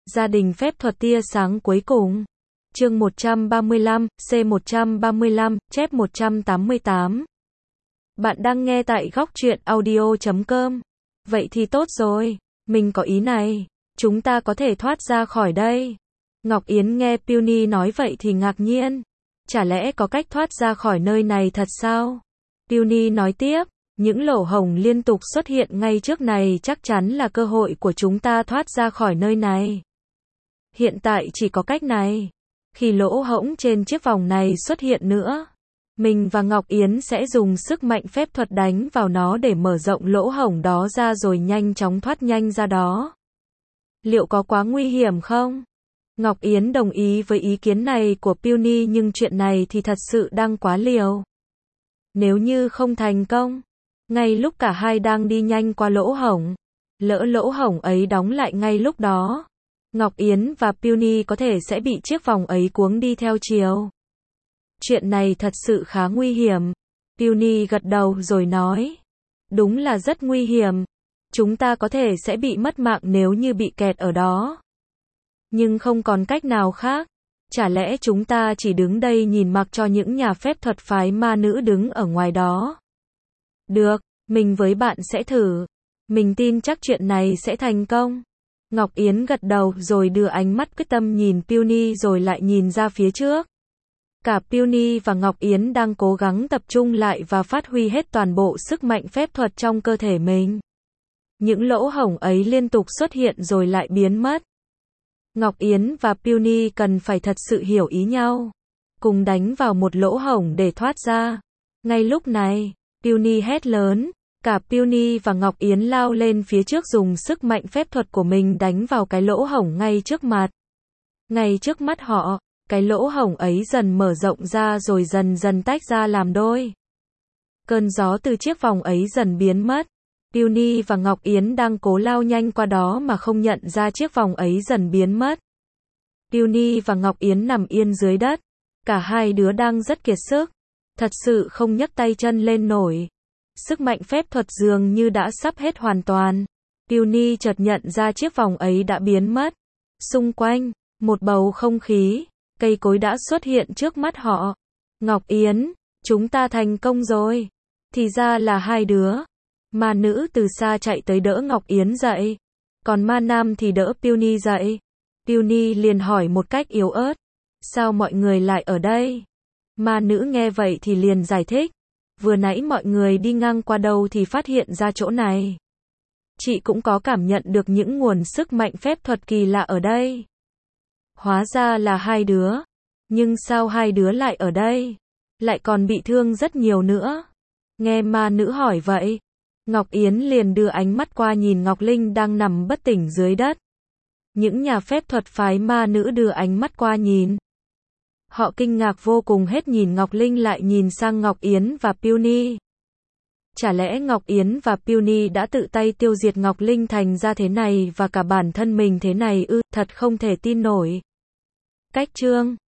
Gia đình phép thuật tia sáng cuối cùng. Chương 135, C135, chép 188. Bạn đang nghe tại góc truyện audio.com. Vậy thì tốt rồi, mình có ý này, chúng ta có thể thoát ra khỏi đây. Ngọc Yến nghe Peony nói vậy thì ngạc nhiên. Chả lẽ có cách thoát ra khỏi nơi này thật sao? Peony nói tiếp, những lỗ hổng liên tục xuất hiện ngay trước này chắc chắn là cơ hội của chúng ta thoát ra khỏi nơi này. Hiện tại chỉ có cách này. Khi lỗ hổng trên chiếc vòng này xuất hiện nữa, mình và Ngọc Yến sẽ dùng sức mạnh phép thuật đánh vào nó để mở rộng lỗ hổng đó ra rồi nhanh chóng thoát nhanh ra đó. Liệu có quá nguy hiểm không? Ngọc Yến đồng ý với ý kiến này của Peony nhưng chuyện này thì thật sự đang quá liều. Nếu như không thành công, ngay lúc cả hai đang đi nhanh qua lỗ hổng, lỡ lỗ hổng ấy đóng lại ngay lúc đó, Ngọc Yến và Peony có thể sẽ bị chiếc vòng ấy cuống đi theo chiều. Chuyện này thật sự khá nguy hiểm. Peony gật đầu rồi nói. Đúng là rất nguy hiểm. Chúng ta có thể sẽ bị mất mạng nếu như bị kẹt ở đó. Nhưng không còn cách nào khác. Chả lẽ chúng ta chỉ đứng đây nhìn mặc cho những nhà phép thuật phái ma nữ đứng ở ngoài đó? Được, mình với bạn sẽ thử. Mình tin chắc chuyện này sẽ thành công. Ngọc Yến gật đầu rồi đưa ánh mắt quyết tâm nhìn Peony rồi lại nhìn ra phía trước. Cả Peony và Ngọc Yến đang cố gắng tập trung lại và phát huy hết toàn bộ sức mạnh phép thuật trong cơ thể mình. Những lỗ hổng ấy liên tục xuất hiện rồi lại biến mất. Ngọc Yến và Peony cần phải thật sự hiểu ý nhau, cùng đánh vào một lỗ hổng để thoát ra. Ngay lúc này, Peony hét lớn. Cả Peony và Ngọc Yến lao lên phía trước dùng sức mạnh phép thuật của mình đánh vào cái lỗ hổng ngay trước mặt. Ngay trước mắt họ, cái lỗ hổng ấy dần mở rộng ra rồi dần dần tách ra làm đôi. Cơn gió từ chiếc vòng ấy dần biến mất. Peony và Ngọc Yến đang cố lao nhanh qua đó mà không nhận ra chiếc vòng ấy dần biến mất. Peony và Ngọc Yến nằm yên dưới đất. Cả hai đứa đang rất kiệt sức. Thật sự không nhấc tay chân lên nổi. Sức mạnh phép thuật dường như đã sắp hết hoàn toàn. Peony chợt nhận ra chiếc vòng ấy đã biến mất. Xung quanh, một bầu không khí, cây cối đã xuất hiện trước mắt họ. Ngọc Yến, chúng ta thành công rồi. Thì ra là hai đứa. Ma nữ từ xa chạy tới đỡ Ngọc Yến dậy. Còn ma nam thì đỡ Peony dậy. Peony liền hỏi một cách yếu ớt. Sao mọi người lại ở đây? Ma nữ nghe vậy thì liền giải thích. Vừa nãy mọi người đi ngang qua đâu thì phát hiện ra chỗ này. Chị cũng có cảm nhận được những nguồn sức mạnh phép thuật kỳ lạ ở đây. Hóa ra là hai đứa. Nhưng sao hai đứa lại ở đây? Lại còn bị thương rất nhiều nữa. Nghe ma nữ hỏi vậy, Ngọc Yến liền đưa ánh mắt qua nhìn Ngọc Linh đang nằm bất tỉnh dưới đất. Những nhà phép thuật phái ma nữ đưa ánh mắt qua nhìn. Họ kinh ngạc vô cùng hết nhìn Ngọc Linh lại nhìn sang Ngọc Yến và Peony. Chả lẽ Ngọc Yến và Peony đã tự tay tiêu diệt Ngọc Linh thành ra thế này và cả bản thân mình thế này ư? Thật không thể tin nổi. Cách chương